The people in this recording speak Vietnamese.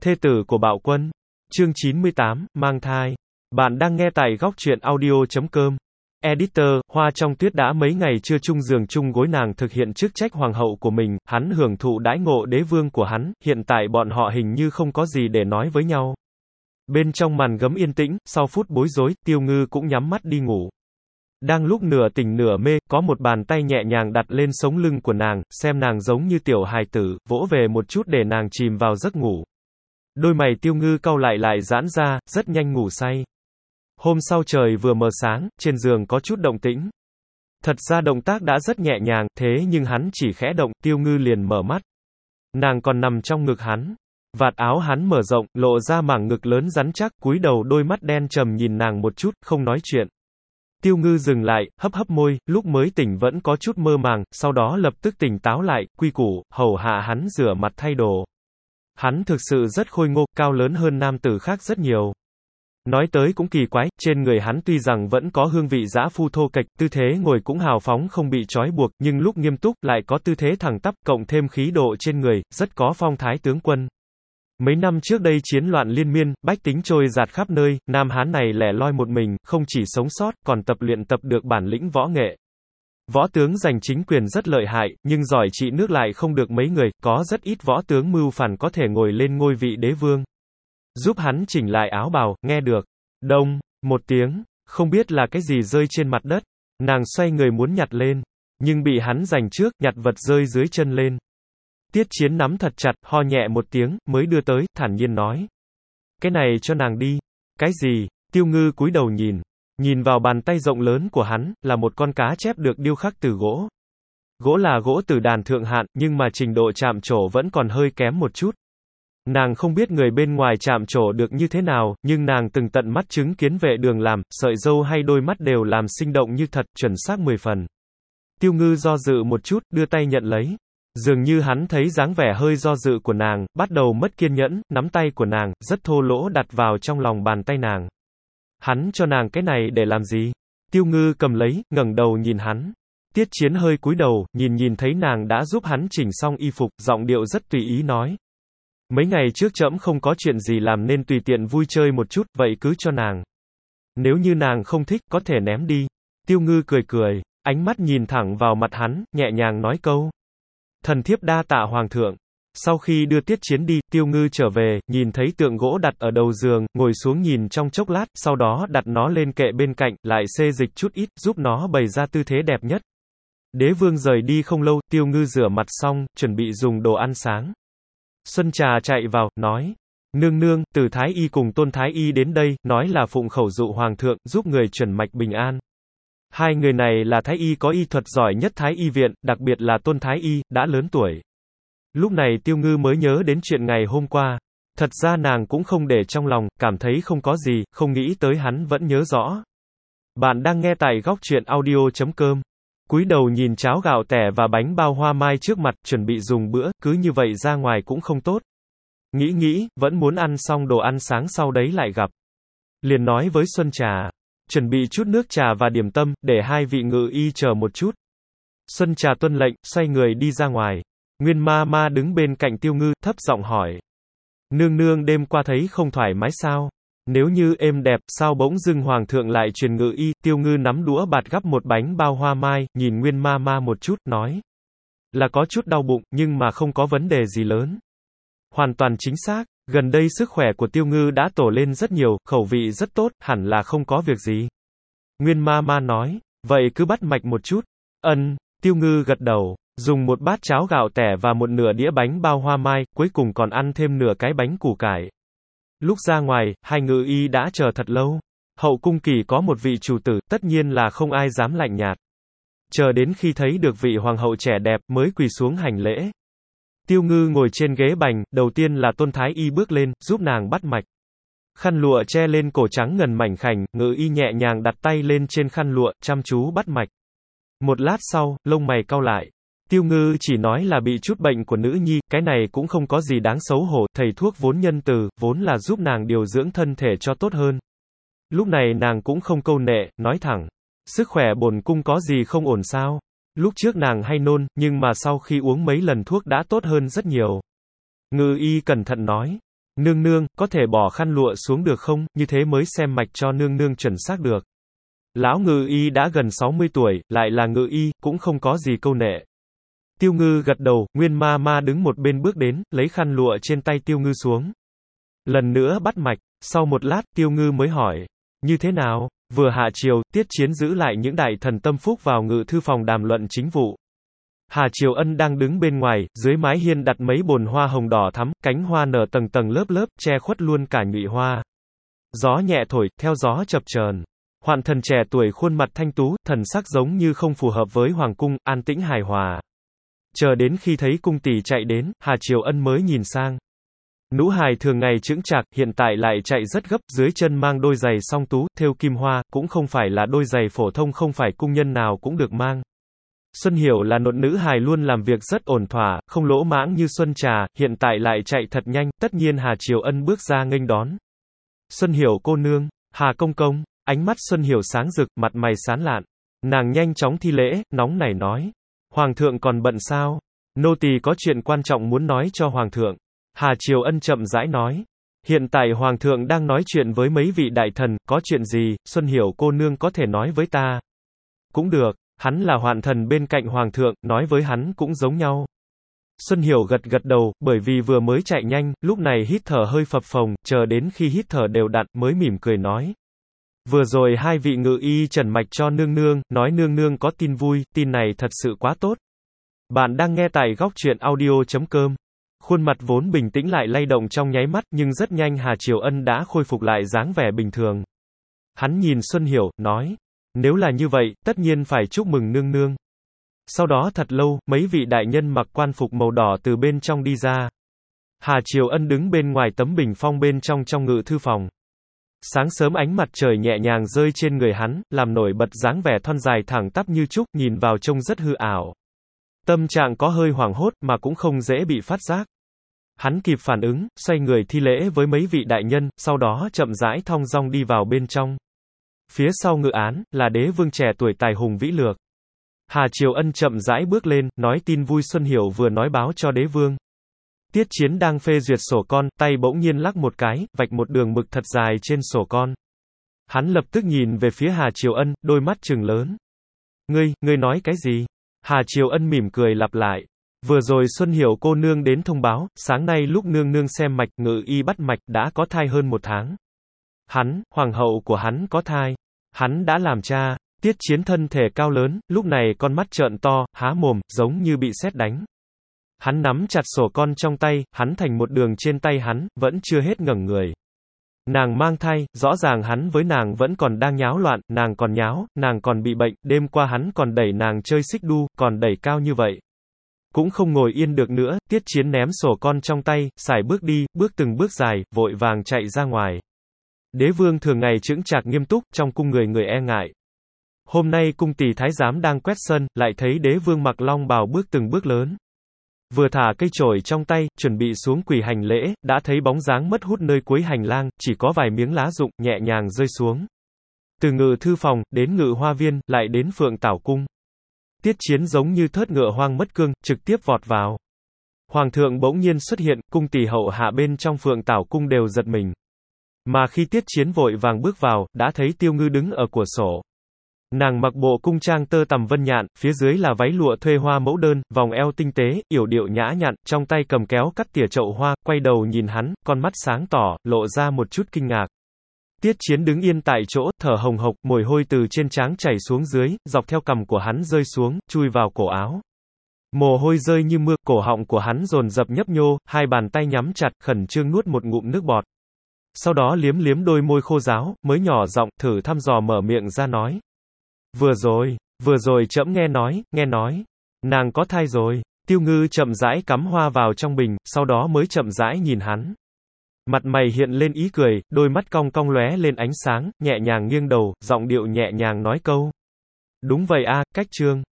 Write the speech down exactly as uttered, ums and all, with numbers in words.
Thê tử của Bạo Quân. Chương chín mươi tám, mang thai. Bạn đang nghe tại góc truyện audio chấm com. Editor, Hoa trong tuyết đã mấy ngày chưa chung giường chung gối nàng thực hiện chức trách hoàng hậu của mình, hắn hưởng thụ đãi ngộ đế vương của hắn, hiện tại bọn họ hình như không có gì để nói với nhau. Bên trong màn gấm yên tĩnh, sau phút bối rối, Tiêu Ngư cũng nhắm mắt đi ngủ. Đang lúc nửa tỉnh nửa mê, có một bàn tay nhẹ nhàng đặt lên sống lưng của nàng, xem nàng giống như tiểu hài tử, vỗ về một chút để nàng chìm vào giấc ngủ. Đôi mày Tiêu Ngư cau lại lại giãn ra, rất nhanh ngủ say. Hôm sau trời vừa mờ sáng, trên giường có chút động tĩnh. Thật ra động tác đã rất nhẹ nhàng, thế nhưng hắn chỉ khẽ động, Tiêu Ngư liền mở mắt. Nàng còn nằm trong ngực hắn. Vạt áo hắn mở rộng, lộ ra mảng ngực lớn rắn chắc, cúi đầu đôi mắt đen trầm nhìn nàng một chút, không nói chuyện. Tiêu Ngư dừng lại, hấp hấp môi, lúc mới tỉnh vẫn có chút mơ màng, sau đó lập tức tỉnh táo lại, quy củ, hầu hạ hắn rửa mặt thay đồ. Hắn thực sự rất khôi ngô, cao lớn hơn nam tử khác rất nhiều. Nói tới cũng kỳ quái, trên người hắn tuy rằng vẫn có hương vị dã phu thô kệch, tư thế ngồi cũng hào phóng không bị trói buộc, nhưng lúc nghiêm túc lại có tư thế thẳng tắp, cộng thêm khí độ trên người, rất có phong thái tướng quân. Mấy năm trước đây chiến loạn liên miên, bách tính trôi dạt khắp nơi, nam hán này lẻ loi một mình, không chỉ sống sót, còn tập luyện tập được bản lĩnh võ nghệ. Võ tướng giành chính quyền rất lợi hại, nhưng giỏi trị nước lại không được mấy người, có rất ít võ tướng mưu phản có thể ngồi lên ngôi vị đế vương. Giúp hắn chỉnh lại áo bào, nghe được. Đông, một tiếng, không biết là cái gì rơi trên mặt đất. Nàng xoay người muốn nhặt lên, nhưng bị hắn giành trước, nhặt vật rơi dưới chân lên. Tiết Chiến nắm thật chặt, ho nhẹ một tiếng, mới đưa tới, thản nhiên nói. Cái này cho nàng đi. Cái gì? Tiêu Ngư cúi đầu nhìn. Nhìn vào bàn tay rộng lớn của hắn, là một con cá chép được điêu khắc từ gỗ. Gỗ là gỗ từ đàn thượng hạn, nhưng mà trình độ chạm trổ vẫn còn hơi kém một chút. Nàng không biết người bên ngoài chạm trổ được như thế nào, nhưng nàng từng tận mắt chứng kiến Vệ Đường làm, sợi râu hay đôi mắt đều làm sinh động như thật, chuẩn xác mười phần. Tiêu Ngư do dự một chút, đưa tay nhận lấy. Dường như hắn thấy dáng vẻ hơi do dự của nàng, bắt đầu mất kiên nhẫn, nắm tay của nàng, rất thô lỗ đặt vào trong lòng bàn tay nàng. Hắn cho nàng cái này để làm gì? Tiêu Ngư cầm lấy, ngẩng đầu nhìn hắn. Tiết Chiến hơi cúi đầu, nhìn nhìn thấy nàng đã giúp hắn chỉnh xong y phục, giọng điệu rất tùy ý nói. Mấy ngày trước trẫm không có chuyện gì làm nên tùy tiện vui chơi một chút, vậy cứ cho nàng. Nếu như nàng không thích, có thể ném đi. Tiêu Ngư cười cười, ánh mắt nhìn thẳng vào mặt hắn, nhẹ nhàng nói câu. Thần thiếp đa tạ hoàng thượng. Sau khi đưa Tiết Chiến đi, Tiêu Ngư trở về, nhìn thấy tượng gỗ đặt ở đầu giường, ngồi xuống nhìn trong chốc lát, sau đó đặt nó lên kệ bên cạnh, lại xê dịch chút ít, giúp nó bày ra tư thế đẹp nhất. Đế vương rời đi không lâu, Tiêu Ngư rửa mặt xong, chuẩn bị dùng đồ ăn sáng. Xuân Trà chạy vào, nói. Nương nương, từ Thái Y cùng Tôn Thái Y đến đây, nói là phụng khẩu dụ hoàng thượng, giúp người chuẩn mạch bình an. Hai người này là Thái Y có y thuật giỏi nhất Thái Y viện, đặc biệt là Tôn Thái Y, đã lớn tuổi. Lúc này Tiêu Ngư mới nhớ đến chuyện ngày hôm qua. Thật ra nàng cũng không để trong lòng, cảm thấy không có gì, không nghĩ tới hắn vẫn nhớ rõ. Bạn đang nghe tại góc truyện audio chấm com. Cúi đầu nhìn cháo gạo tẻ và bánh bao hoa mai trước mặt, chuẩn bị dùng bữa, cứ như vậy ra ngoài cũng không tốt. Nghĩ nghĩ, vẫn muốn ăn xong đồ ăn sáng sau đấy lại gặp. Liền nói với Xuân Trà. Chuẩn bị chút nước trà và điểm tâm, để hai vị ngự y chờ một chút. Xuân Trà tuân lệnh, xoay người đi ra ngoài. Nguyên ma ma đứng bên cạnh Tiêu Ngư, thấp giọng hỏi. Nương nương đêm qua thấy không thoải mái sao? Nếu như êm đẹp, sao bỗng dưng hoàng thượng lại truyền ngự y? Tiêu Ngư nắm đũa bạt gắp một bánh bao hoa mai, nhìn Nguyên ma ma một chút, nói. Là có chút đau bụng, nhưng mà không có vấn đề gì lớn. Hoàn toàn chính xác, gần đây sức khỏe của Tiêu Ngư đã tổ lên rất nhiều, khẩu vị rất tốt, hẳn là không có việc gì. Nguyên ma ma nói, vậy cứ bắt mạch một chút. Ân, Tiêu Ngư gật đầu, dùng một bát cháo gạo tẻ và một nửa đĩa bánh bao hoa mai, cuối cùng còn ăn thêm nửa cái bánh củ cải. Lúc ra ngoài, hai ngự y đã chờ thật lâu. Hậu cung kỳ có một vị chủ tử, tất nhiên là không ai dám lạnh nhạt. Chờ đến khi thấy được vị hoàng hậu trẻ đẹp, mới quỳ xuống hành lễ. Tiêu Ngư ngồi trên ghế bành, đầu tiên là Tôn Thái Y bước lên, giúp nàng bắt mạch. Khăn lụa che lên cổ trắng ngần mảnh khảnh, ngự y nhẹ nhàng đặt tay lên trên khăn lụa, chăm chú bắt mạch. Một lát sau, lông mày cau lại. Tiêu Ngư chỉ nói là bị chút bệnh của nữ nhi, cái này cũng không có gì đáng xấu hổ, thầy thuốc vốn nhân từ, vốn là giúp nàng điều dưỡng thân thể cho tốt hơn. Lúc này nàng cũng không câu nệ, nói thẳng. Sức khỏe bổn cung có gì không ổn sao? Lúc trước nàng hay nôn, nhưng mà sau khi uống mấy lần thuốc đã tốt hơn rất nhiều. Ngự y cẩn thận nói. Nương nương, có thể bỏ khăn lụa xuống được không, như thế mới xem mạch cho nương nương chuẩn xác được. Lão ngự y đã gần sáu mươi tuổi, lại là ngự y, cũng không có gì câu nệ. Tiêu Ngư gật đầu, Nguyên ma ma đứng một bên bước đến, lấy khăn lụa trên tay Tiêu Ngư xuống. Lần nữa bắt mạch, sau một lát, Tiêu Ngư mới hỏi, như thế nào? Vừa hạ chiều, Tiết Chiến giữ lại những đại thần tâm phúc vào ngự thư phòng đàm luận chính vụ. Hà Triều Ân đang đứng bên ngoài, dưới mái hiên đặt mấy bồn hoa hồng đỏ thắm, cánh hoa nở tầng tầng lớp lớp, che khuất luôn cả nhụy hoa. Gió nhẹ thổi, theo gió chập chờn. Hoạn thần trẻ tuổi khuôn mặt thanh tú, thần sắc giống như không phù hợp với hoàng cung, an tĩnh hài hòa. Chờ đến khi thấy cung tỷ chạy đến, Hà Triều Ân mới nhìn sang. Nũ hài thường ngày chững chạc, hiện tại lại chạy rất gấp, dưới chân mang đôi giày song tú, thêu kim hoa, cũng không phải là đôi giày phổ thông, không phải cung nhân nào cũng được mang. Xuân Hiểu là một nữ hài luôn làm việc rất ổn thỏa, không lỗ mãng như Xuân Trà, hiện tại lại chạy thật nhanh, tất nhiên Hà Triều Ân bước ra nghênh đón. Xuân Hiểu cô nương, Hà công công, ánh mắt Xuân Hiểu sáng rực, mặt mày sán lạn. Nàng nhanh chóng thi lễ, nóng nảy nói. Hoàng thượng còn bận sao? Nô tỳ có chuyện quan trọng muốn nói cho Hoàng thượng. Hà Triều Ân chậm rãi nói. Hiện tại Hoàng thượng đang nói chuyện với mấy vị đại thần, có chuyện gì, Xuân Hiểu cô nương có thể nói với ta. Cũng được, hắn là hoạn thần bên cạnh Hoàng thượng, nói với hắn cũng giống nhau. Xuân Hiểu gật gật đầu, bởi vì vừa mới chạy nhanh, lúc này hít thở hơi phập phồng, chờ đến khi hít thở đều đặn, mới mỉm cười nói. Vừa rồi hai vị ngự y trần mạch cho nương nương, nói nương nương có tin vui, tin này thật sự quá tốt. Bạn đang nghe tại góc truyện audio chấm com. Khuôn mặt vốn bình tĩnh lại lay động trong nháy mắt, nhưng rất nhanh Hà Triều Ân đã khôi phục lại dáng vẻ bình thường. Hắn nhìn Xuân Hiểu, nói, nếu là như vậy, tất nhiên phải chúc mừng nương nương. Sau đó thật lâu, mấy vị đại nhân mặc quan phục màu đỏ từ bên trong đi ra. Hà Triều Ân đứng bên ngoài tấm bình phong bên trong trong ngự thư phòng. Sáng sớm ánh mặt trời nhẹ nhàng rơi trên người hắn, làm nổi bật dáng vẻ thon dài thẳng tắp như trúc, nhìn vào trông rất hư ảo. Tâm trạng có hơi hoảng hốt, mà cũng không dễ bị phát giác. Hắn kịp phản ứng, xoay người thi lễ với mấy vị đại nhân, sau đó chậm rãi thong dong đi vào bên trong. Phía sau ngự án, là đế vương trẻ tuổi tài hùng vĩ lược. Hà Triều Ân chậm rãi bước lên, nói tin vui Xuân Hiểu vừa nói báo cho đế vương. Tiết Chiến đang phê duyệt sổ con, tay bỗng nhiên lắc một cái, vạch một đường mực thật dài trên sổ con. Hắn lập tức nhìn về phía Hà Triều Ân, đôi mắt trừng lớn. Ngươi, ngươi nói cái gì? Hà Triều Ân mỉm cười lặp lại. Vừa rồi Xuân Hiểu cô nương đến thông báo, sáng nay lúc nương nương xem mạch, ngự y bắt mạch, đã có thai hơn một tháng. Hắn, hoàng hậu của hắn có thai. Hắn đã làm cha. Tiết Chiến thân thể cao lớn, lúc này con mắt trợn to, há mồm, giống như bị sét đánh. Hắn nắm chặt sổ con trong tay, hắn thành một đường trên tay hắn, vẫn chưa hết ngẩng người. Nàng mang thai, rõ ràng hắn với nàng vẫn còn đang nháo loạn, nàng còn nháo, nàng còn bị bệnh, đêm qua hắn còn đẩy nàng chơi xích đu, còn đẩy cao như vậy. Cũng không ngồi yên được nữa, Tiết Chiến ném sổ con trong tay, xài bước đi, bước từng bước dài, vội vàng chạy ra ngoài. Đế vương thường ngày chững chạc nghiêm túc, trong cung người người e ngại. Hôm nay cung tỷ thái giám đang quét sân, lại thấy đế vương mặc long bào bước từng bước lớn. Vừa thả cây chổi trong tay, chuẩn bị xuống quỳ hành lễ, đã thấy bóng dáng mất hút nơi cuối hành lang, chỉ có vài miếng lá rụng, nhẹ nhàng rơi xuống. Từ ngự thư phòng, đến ngự hoa viên, lại đến Phượng Tảo cung. Tiết Chiến giống như thớt ngựa hoang mất cương, trực tiếp vọt vào. Hoàng thượng bỗng nhiên xuất hiện, cung tỷ hậu hạ bên trong Phượng Tảo cung đều giật mình. Mà khi Tiết Chiến vội vàng bước vào, đã thấy Tiêu Ngư đứng ở cửa sổ. Nàng mặc bộ cung trang tơ tằm vân nhạn, phía dưới là váy lụa thuê hoa mẫu đơn, vòng eo tinh tế, yểu điệu nhã nhặn, trong tay cầm kéo cắt tỉa chậu hoa, quay đầu nhìn hắn, con mắt sáng tỏ, lộ ra một chút kinh ngạc. Tiết Chiến đứng yên tại chỗ, thở hồng hộc, mồ hôi từ trên trán chảy xuống dưới, dọc theo cằm của hắn rơi xuống, chui vào cổ áo. Mồ hôi rơi như mưa, cổ họng của hắn dồn dập nhấp nhô, hai bàn tay nhắm chặt, khẩn trương nuốt một ngụm nước bọt. Sau đó liếm liếm đôi môi khô ráo, mới nhỏ giọng, thử thăm dò mở miệng ra nói. Vừa rồi, vừa rồi trẫm nghe nói, nghe nói, nàng có thai rồi. Tiêu Ngư chậm rãi cắm hoa vào trong bình, sau đó mới chậm rãi nhìn hắn. Mặt mày hiện lên ý cười, đôi mắt cong cong lóe lên ánh sáng, nhẹ nhàng nghiêng đầu, giọng điệu nhẹ nhàng nói câu. Đúng vậy a, cách trương.